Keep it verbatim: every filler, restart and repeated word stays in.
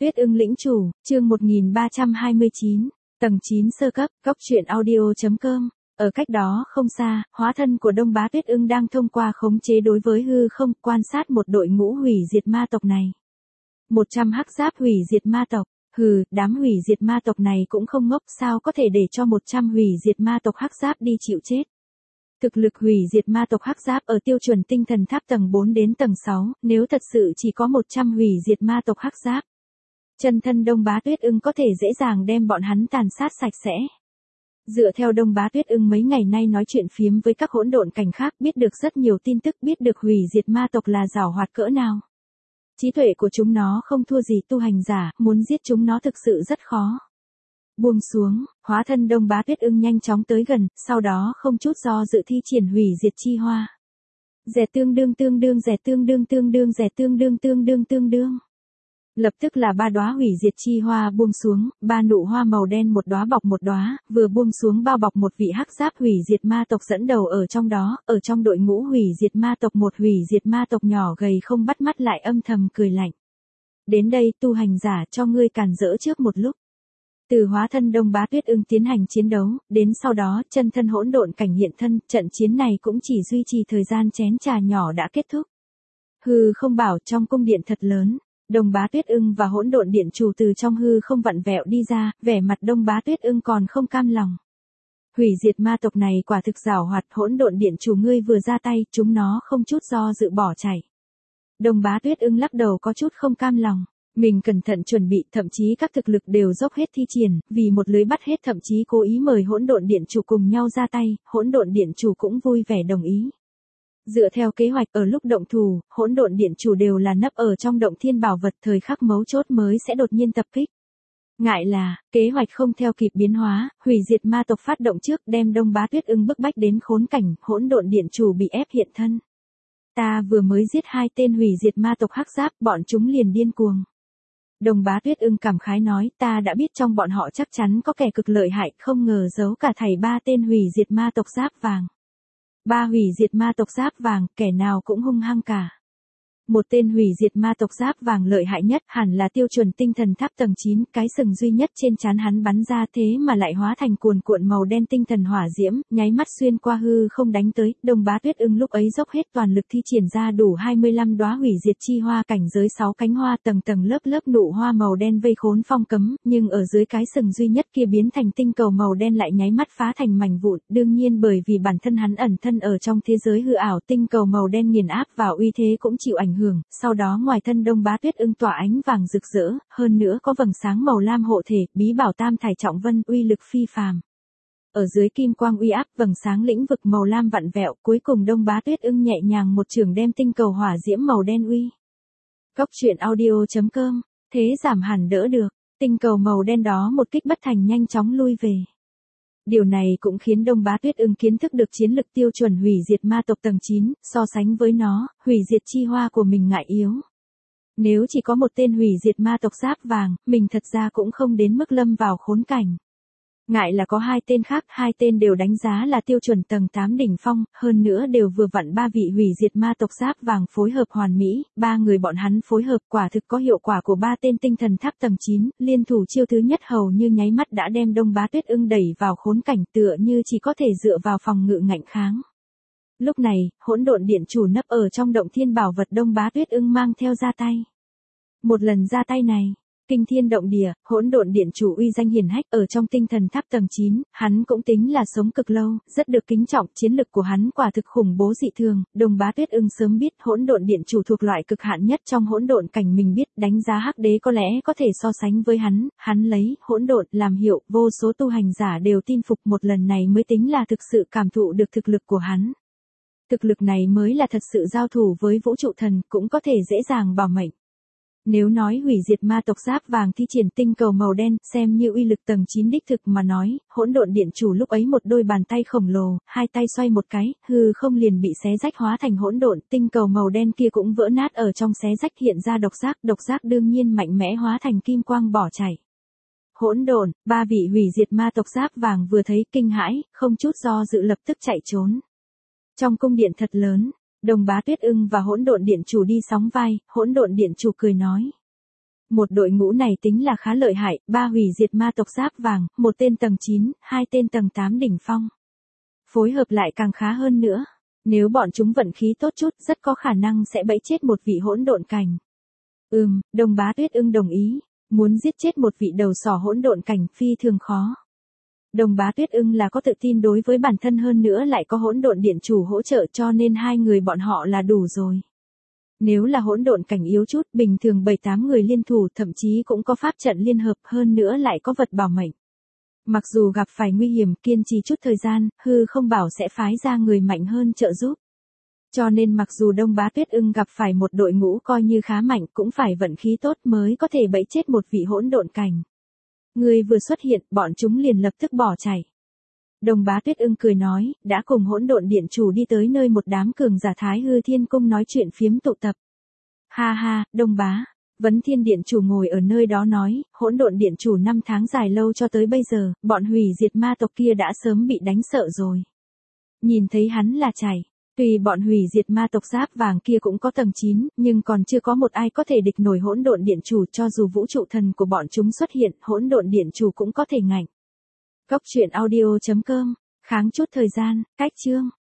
Tuyết ưng lĩnh chủ, chương một nghìn ba trăm hai mươi chín, tầng chín sơ cấp, góc truyện audio.com. Ở cách đó không xa, hóa thân của Đông Bá Tuyết ưng đang thông qua khống chế đối với hư không, quan sát một đội ngũ hủy diệt ma tộc này. một trăm hắc giáp hủy diệt ma tộc, hừ, đám hủy diệt ma tộc này cũng không ngốc, sao có thể để cho một trăm hủy diệt ma tộc hắc giáp đi chịu chết. Thực lực hủy diệt ma tộc hắc giáp ở tiêu chuẩn tinh thần tháp tầng bốn đến tầng sáu, nếu thật sự chỉ có một trăm hủy diệt ma tộc hắc giáp, chân thân Đông Bá Tuyết ưng có thể dễ dàng đem bọn hắn tàn sát sạch sẽ. Dựa theo Đông Bá Tuyết ưng mấy ngày nay nói chuyện phiếm với các hỗn độn cảnh khác, biết được rất nhiều tin tức, biết được hủy diệt ma tộc là giàu hoạt cỡ nào. Trí tuệ của chúng nó không thua gì tu hành giả, muốn giết chúng nó thực sự rất khó. Buông xuống, hóa thân Đông Bá Tuyết ưng nhanh chóng tới gần, sau đó không chút do dự thi triển hủy diệt chi hoa. Rẻ tương đương tương đương rẻ tương đương tương đương rẻ tương đương tương đương tương đương. Lập tức là ba đóa hủy diệt chi hoa buông xuống, ba nụ hoa màu đen một đóa bọc một đóa, vừa buông xuống bao bọc một vị hắc giáp hủy diệt ma tộc dẫn đầu ở trong đó, ở trong đội ngũ hủy diệt ma tộc một hủy diệt ma tộc nhỏ gầy không bắt mắt lại âm thầm cười lạnh. Đến đây tu hành giả, cho ngươi càn rỡ trước một lúc. Từ hóa thân Đông Bá Tuyết ưng tiến hành chiến đấu, đến sau đó chân thân hỗn độn cảnh hiện thân, trận chiến này cũng chỉ duy trì thời gian chén trà nhỏ đã kết thúc. Hư không bảo trong cung điện thật lớn. Đông Bá Tuyết ưng và hỗn độn điện chủ từ trong hư không vặn vẹo đi ra, vẻ mặt Đông Bá Tuyết ưng còn không cam lòng. Hủy diệt ma tộc này quả thực giảo hoạt, hỗn độn điện chủ ngươi vừa ra tay, chúng nó không chút do dự bỏ chạy. Đông Bá Tuyết ưng lắc đầu có chút không cam lòng, mình cẩn thận chuẩn bị, thậm chí các thực lực đều dốc hết thi triển, vì một lưới bắt hết, thậm chí cố ý mời hỗn độn điện chủ cùng nhau ra tay, hỗn độn điện chủ cũng vui vẻ đồng ý. Dựa theo kế hoạch, ở lúc động thủ, hỗn độn điện chủ đều là nấp ở trong động thiên bảo vật, thời khắc mấu chốt mới sẽ đột nhiên tập kích. Ngại là, kế hoạch không theo kịp biến hóa, hủy diệt ma tộc phát động trước, đem Đông Bá Tuyết ưng bức bách đến khốn cảnh, hỗn độn điện chủ bị ép hiện thân. Ta vừa mới giết hai tên hủy diệt ma tộc hắc giáp, bọn chúng liền điên cuồng. Đông Bá Tuyết ưng cảm khái nói, ta đã biết trong bọn họ chắc chắn có kẻ cực lợi hại, không ngờ giấu cả thảy ba tên hủy diệt ma tộc giáp vàng. Ba hủy diệt ma tộc giáp vàng, kẻ nào cũng hung hăng cả. Một tên hủy diệt ma tộc giáp vàng lợi hại nhất, hẳn là tiêu chuẩn tinh thần tháp tầng chín, cái sừng duy nhất trên trán hắn bắn ra thế mà lại hóa thành cuồn cuộn màu đen tinh thần hỏa diễm, nháy mắt xuyên qua hư không đánh tới. Đông Bá Tuyết ưng lúc ấy dốc hết toàn lực thi triển ra đủ hai mươi lăm đóa hủy diệt chi hoa, cảnh giới sáu cánh hoa, tầng tầng lớp lớp nụ hoa màu đen vây khốn phong cấm, nhưng ở dưới cái sừng duy nhất kia biến thành tinh cầu màu đen lại nháy mắt phá thành mảnh vụn, đương nhiên bởi vì bản thân hắn ẩn thân ở trong thế giới hư ảo, tinh cầu màu đen nghiền áp vào uy thế cũng chịu ảnh hưởng. Sau đó ngoài thân Đông Bá Tuyết ưng tỏa ánh vàng rực rỡ, hơn nữa có vầng sáng màu lam hộ thể, bí bảo tam thải trọng vân, uy lực phi phàm. Ở dưới kim quang uy áp, vầng sáng lĩnh vực màu lam vặn vẹo, cuối cùng Đông Bá Tuyết ưng nhẹ nhàng một chưởng đem tinh cầu hỏa diễm màu đen uy. Góc truyện audio.com, thế giảm hẳn đỡ được, tinh cầu màu đen đó một kích bất thành nhanh chóng lui về. Điều này cũng khiến Đông Bá Tuyết ưng kiến thức được chiến lực tiêu chuẩn hủy diệt ma tộc tầng chín, so sánh với nó, hủy diệt chi hoa của mình ngại yếu. Nếu chỉ có một tên hủy diệt ma tộc giáp vàng, mình thật ra cũng không đến mức lâm vào khốn cảnh. Ngại là có hai tên khác, hai tên đều đánh giá là tiêu chuẩn tầng tám đỉnh phong, hơn nữa đều vừa vặn ba vị hủy diệt ma tộc giáp vàng phối hợp hoàn mỹ, ba người bọn hắn phối hợp quả thực có hiệu quả của ba tên tinh thần tháp tầng chín, liên thủ chiêu thứ nhất hầu như nháy mắt đã đem Đông Bá Tuyết ưng đẩy vào khốn cảnh, tựa như chỉ có thể dựa vào phòng ngự ngạnh kháng. Lúc này, hỗn độn điện chủ nấp ở trong động thiên bảo vật Đông Bá Tuyết ưng mang theo ra tay. Một lần ra tay này, kinh thiên động địa, hỗn độn điện chủ uy danh hiển hách ở trong tinh thần tháp tầng chín, hắn cũng tính là sống cực lâu, rất được kính trọng, chiến lực của hắn quả thực khủng bố dị thường. Đông Bá Tuyết ưng sớm biết hỗn độn điện chủ thuộc loại cực hạn nhất trong hỗn độn cảnh, mình biết đánh giá hắc đế có lẽ có thể so sánh với hắn, hắn lấy hỗn độn làm hiệu, vô số tu hành giả đều tin phục, một lần này mới tính là thực sự cảm thụ được thực lực của hắn. Thực lực này mới là thật sự giao thủ với vũ trụ thần, cũng có thể dễ dàng bảo mệnh. Nếu nói hủy diệt ma tộc giáp vàng thi triển tinh cầu màu đen, xem như uy lực tầng chín đích thực mà nói, hỗn độn điện chủ lúc ấy một đôi bàn tay khổng lồ, hai tay xoay một cái, hư không liền bị xé rách hóa thành hỗn độn, tinh cầu màu đen kia cũng vỡ nát ở trong xé rách, hiện ra độc giác, độc giác đương nhiên mạnh mẽ hóa thành kim quang bỏ chạy. Hỗn độn, ba vị hủy diệt ma tộc giáp vàng vừa thấy kinh hãi, không chút do dự lập tức chạy trốn. Trong cung điện thật lớn, Đông Bá Tuyết ưng và hỗn độn điện chủ đi sóng vai, hỗn độn điện chủ cười nói. Một đội ngũ này tính là khá lợi hại, ba hủy diệt ma tộc giáp vàng, một tên tầng chín, hai tên tầng tám đỉnh phong. Phối hợp lại càng khá hơn nữa. Nếu bọn chúng vận khí tốt chút, rất có khả năng sẽ bẫy chết một vị hỗn độn cảnh. Ừm, Đông Bá Tuyết Ưng đồng ý. Muốn giết chết một vị đầu sỏ hỗn độn cảnh phi thường khó. Đông Bá Tuyết Ưng là có tự tin đối với bản thân hơn nữa lại có hỗn độn điện chủ hỗ trợ cho nên hai người bọn họ là đủ rồi. Nếu là hỗn độn cảnh yếu chút, bình thường bảy tám người liên thủ thậm chí cũng có pháp trận liên hợp hơn nữa lại có vật bảo mệnh. Mặc dù gặp phải nguy hiểm kiên trì chút thời gian, hư không bảo sẽ phái ra người mạnh hơn trợ giúp. Cho nên mặc dù Đông Bá Tuyết Ưng gặp phải một đội ngũ coi như khá mạnh cũng phải vận khí tốt mới có thể bẫy chết một vị hỗn độn cảnh. Người vừa xuất hiện, bọn chúng liền lập tức bỏ chạy. Đông Bá Tuyết Ưng cười nói, đã cùng hỗn độn điện chủ đi tới nơi một đám cường giả Thái Hư Thiên Cung nói chuyện phiếm tụ tập. Ha ha, Đông Bá, Vấn Thiên Điện chủ ngồi ở nơi đó nói, hỗn độn điện chủ năm tháng dài lâu cho tới bây giờ, bọn hủy diệt ma tộc kia đã sớm bị đánh sợ rồi. Nhìn thấy hắn là chảy. Tuy bọn hủy diệt ma tộc giáp vàng kia cũng có tầng chín, nhưng còn chưa có một ai có thể địch nổi hỗn độn điện chủ cho dù vũ trụ thần của bọn chúng xuất hiện, hỗn độn điện chủ cũng có thể ngạnh. Cốc truyện audio chấm com, kháng chút thời gian, cách chương.